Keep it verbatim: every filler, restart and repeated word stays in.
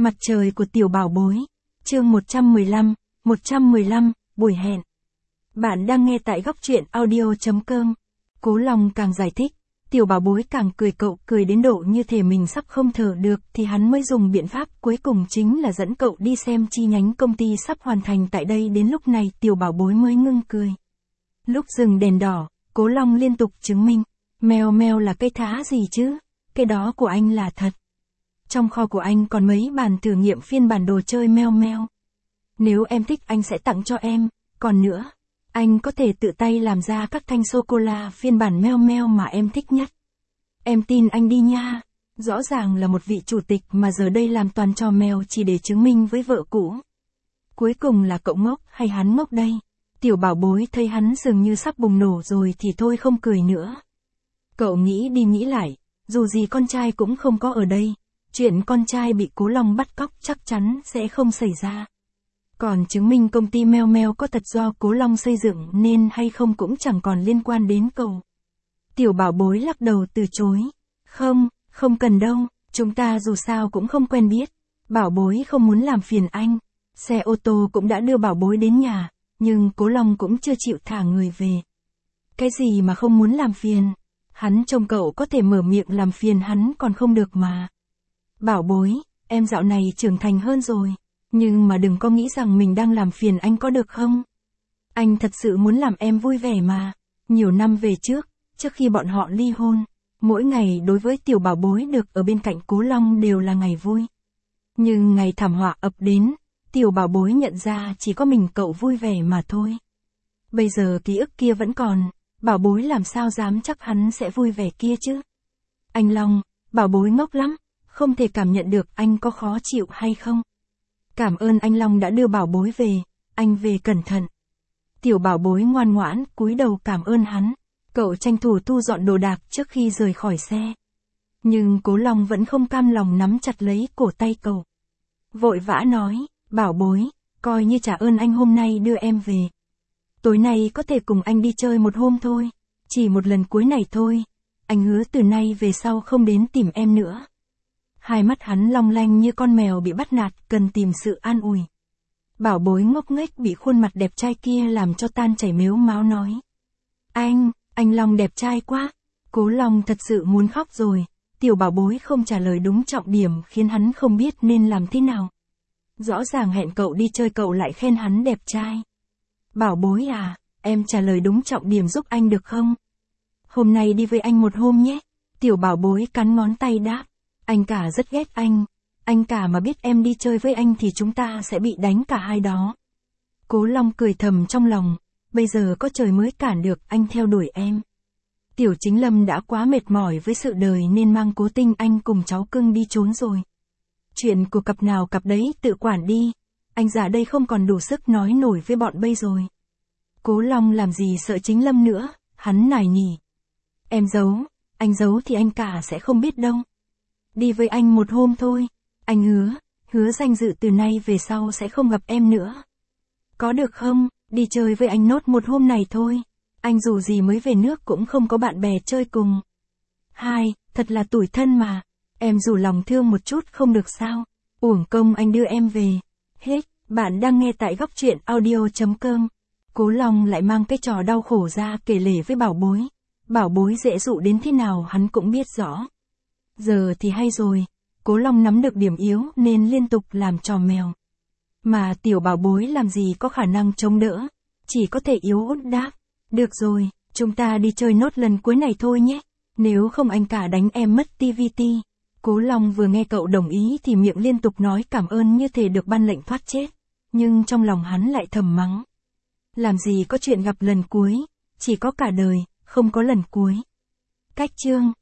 Mặt trời của tiểu bảo bối. Chương một trăm mười lăm, một trăm mười lăm, buổi hẹn. Bạn đang nghe tại góc truyện audio chấm com. Cố Long càng giải thích, tiểu bảo bối càng cười, cậu cười đến độ như thể mình sắp không thở được, thì hắn mới dùng biện pháp cuối cùng chính là dẫn cậu đi xem chi nhánh công ty sắp hoàn thành tại đây. Đến lúc này tiểu bảo bối mới ngưng cười. Lúc dừng đèn đỏ, Cố Long liên tục chứng minh, meo meo là cây thá gì chứ, cái đó của anh là thật. Trong kho của anh còn mấy bàn thử nghiệm phiên bản đồ chơi meo meo. Nếu em thích anh sẽ tặng cho em, còn nữa, anh có thể tự tay làm ra các thanh sô-cô-la phiên bản meo meo mà em thích nhất. Em tin anh đi nha. Rõ ràng là một vị chủ tịch mà giờ đây làm toàn trò mèo chỉ để chứng minh với vợ cũ. Cuối cùng là cậu ngốc hay hắn ngốc đây? Tiểu bảo bối thấy hắn dường như sắp bùng nổ rồi thì thôi không cười nữa. Cậu nghĩ đi nghĩ lại, dù gì con trai cũng không có ở đây. Chuyện con trai bị Cố Long bắt cóc chắc chắn sẽ không xảy ra. Còn chứng minh công ty meo meo có thật do Cố Long xây dựng nên hay không cũng chẳng còn liên quan đến cậu. Tiểu bảo bối lắc đầu từ chối. Không, không cần đâu, chúng ta dù sao cũng không quen biết. Bảo bối không muốn làm phiền anh. Xe ô tô cũng đã đưa bảo bối đến nhà, nhưng Cố Long cũng chưa chịu thả người về. Cái gì mà không muốn làm phiền? Hắn trông cậu có thể mở miệng làm phiền hắn còn không được mà. Bảo bối, em dạo này trưởng thành hơn rồi, nhưng mà đừng có nghĩ rằng mình đang làm phiền anh có được không? Anh thật sự muốn làm em vui vẻ mà. Nhiều năm về trước, trước khi bọn họ ly hôn, mỗi ngày đối với tiểu bảo bối được ở bên cạnh Cố Long đều là ngày vui. Nhưng ngày thảm họa ập đến, tiểu bảo bối nhận ra chỉ có mình cậu vui vẻ mà thôi. Bây giờ ký ức kia vẫn còn, bảo bối làm sao dám chắc hắn sẽ vui vẻ kia chứ? Anh Long, bảo bối ngốc lắm. Không thể cảm nhận được anh có khó chịu hay không. Cảm ơn anh Long đã đưa bảo bối về, anh về cẩn thận. Tiểu bảo bối ngoan ngoãn cúi đầu cảm ơn hắn. Cậu tranh thủ thu dọn đồ đạc trước khi rời khỏi xe. Nhưng Cố Long vẫn không cam lòng nắm chặt lấy cổ tay cậu. Vội vã nói, bảo bối, coi như trả ơn anh hôm nay đưa em về. Tối nay có thể cùng anh đi chơi một hôm thôi, chỉ một lần cuối này thôi. Anh hứa từ nay về sau không đến tìm em nữa. Hai mắt hắn long lanh như con mèo bị bắt nạt, cần tìm sự an ủi. Bảo bối ngốc nghếch bị khuôn mặt đẹp trai kia làm cho tan chảy mếu máo nói. Anh, anh Long đẹp trai quá. Cố Long thật sự muốn khóc rồi. Tiểu bảo bối không trả lời đúng trọng điểm khiến hắn không biết nên làm thế nào. Rõ ràng hẹn cậu đi chơi cậu lại khen hắn đẹp trai. Bảo bối à, em trả lời đúng trọng điểm giúp anh được không? Hôm nay đi với anh một hôm nhé. Tiểu bảo bối cắn ngón tay đáp. Anh cả rất ghét anh. Anh cả mà biết em đi chơi với anh thì chúng ta sẽ bị đánh cả hai đó. Cố Long cười thầm trong lòng. Bây giờ có trời mới cản được anh theo đuổi em. Tiểu Chính Lâm đã quá mệt mỏi với sự đời nên mang Cố Tinh Anh cùng cháu cưng đi trốn rồi. Chuyện của cặp nào cặp đấy tự quản đi. Anh già đây không còn đủ sức nói nổi với bọn bây rồi. Cố Long làm gì sợ Chính Lâm nữa. Hắn nài nỉ. Em giấu. Anh giấu thì anh cả sẽ không biết đâu. Đi với anh một hôm thôi. Anh hứa, hứa danh dự từ nay về sau sẽ không gặp em nữa. Có được không? Đi chơi với anh nốt một hôm này thôi. Anh dù gì mới về nước cũng không có bạn bè chơi cùng. Hai, thật là tủi thân mà. Em rủ lòng thương một chút không được sao? Uổng công anh đưa em về. Hết, bạn đang nghe tại góc truyện audio chấm com. Cố Long lại mang cái trò đau khổ ra kể lể với bảo bối. Bảo bối dễ dụ đến thế nào hắn cũng biết rõ. Giờ thì hay rồi, Cố Long nắm được điểm yếu nên liên tục làm trò mèo. Mà tiểu bảo bối làm gì có khả năng chống đỡ, chỉ có thể yếu ớt đáp. Được rồi, chúng ta đi chơi nốt lần cuối này thôi nhé, nếu không anh cả đánh em mất ti vi ti. Cố Long vừa nghe cậu đồng ý thì miệng liên tục nói cảm ơn như thể được ban lệnh thoát chết, nhưng trong lòng hắn lại thầm mắng. Làm gì có chuyện gặp lần cuối, chỉ có cả đời, không có lần cuối. Cách chương